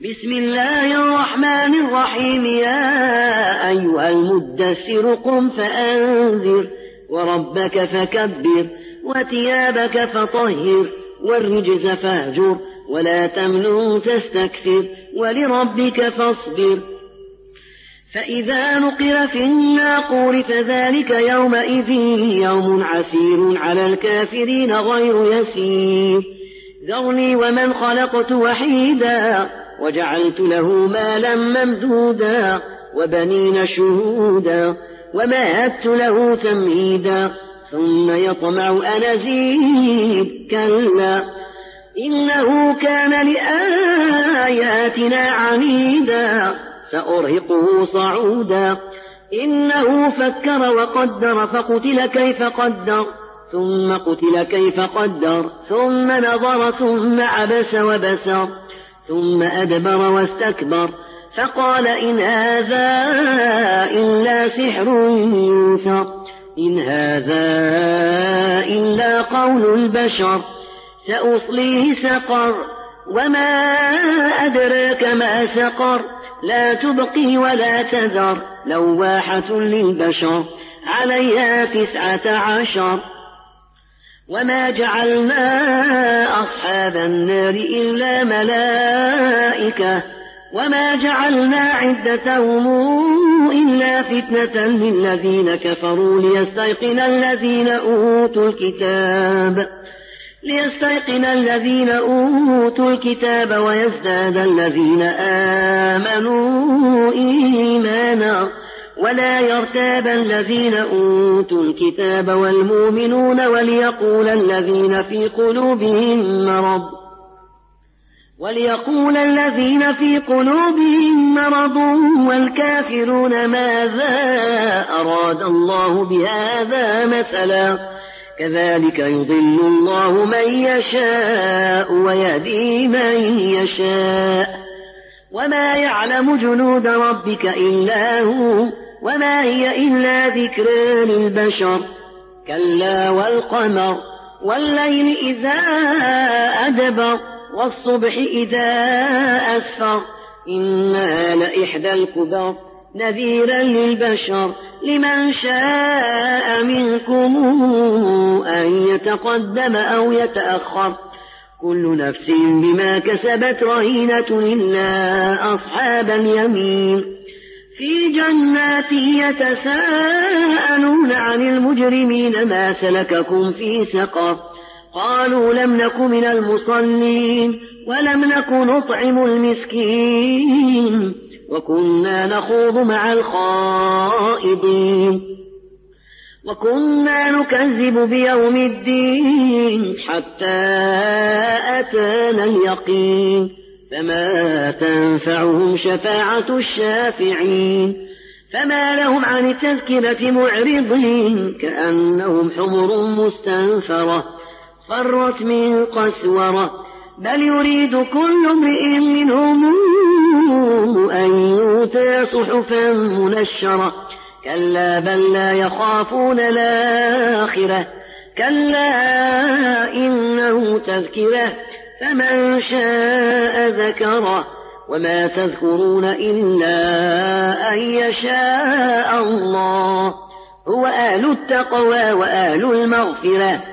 بسم الله الرحمن الرحيم يا أيها المدثر قم فأنذر وربك فكبر وثيابك فطهر والرجز فاهجر ولا تمنن تستكثر ولربك فاصبر فإذا نقر في الناقور فذلك يومئذ يوم عسير على الكافرين غير يسير ذرني ومن خلقت وحيدا وجعلت له مالا ممدودا وبنين شهودا ومهدت له تمهيدا ثم يطمع أن أزيد كلا إنه كان لآياتنا عنيدا سأرهقه صعودا إنه فكر وقدر فقتل كيف قدر ثم قتل كيف قدر ثم نظر ثم عبس وبسر ثم أدبر واستكبر فقال إن هذا إلا سحر يؤثر إن هذا إلا قول البشر سأصليه سقر وما أدراك ما سقر لا تبقي ولا تذر لواحة للبشر عليها 19 وما جعلنا أصحاب النار إلا ملائكة وما جعلنا عدتهم إلا فتنة للذين كفروا ليستيقن الذين أوتوا الكتاب ويزداد الذين آمنوا إيمانا ولا يرتاب الذين أوتوا الكتاب والمؤمنون وليقول الذين في قلوبهم مرض والكافرون ماذا أراد الله بهذا مثلا كذلك يضل الله من يشاء ويهدي من يشاء وما يعلم جنود ربك إلا هو وما هي إلا ذكرى للبشر كلا والقمر والليل إذا أدبر والصبح إذا أسفر إنها لإحدى الكبر نذيرا للبشر لمن شاء منكم أن يتقدم أو يتأخر كل نفس بما كسبت رهينة إلا أصحاب اليمين في جنات يتساءلون عن المجرمين ما سلككم في سقر قالوا لم نك من المصلين ولم نك نطعم المسكين وكنا نخوض مع الخائضين وكنا نكذب بيوم الدين حتى أتانا اليقين فما تنفعهم شفاعة الشافعين فما لهم عن التذكرة معرضين كأنهم حمر مستنفرة فرت من قسورة بل يريد كل امرئ منهم أن يؤتى صحفا منشرة كلا بل لا يخافون الآخرة كلا إنه تذكرة فمن شاء ذكره وما تذكرون إلا أن يشاء الله هو أهل التقوى وأهل المغفرة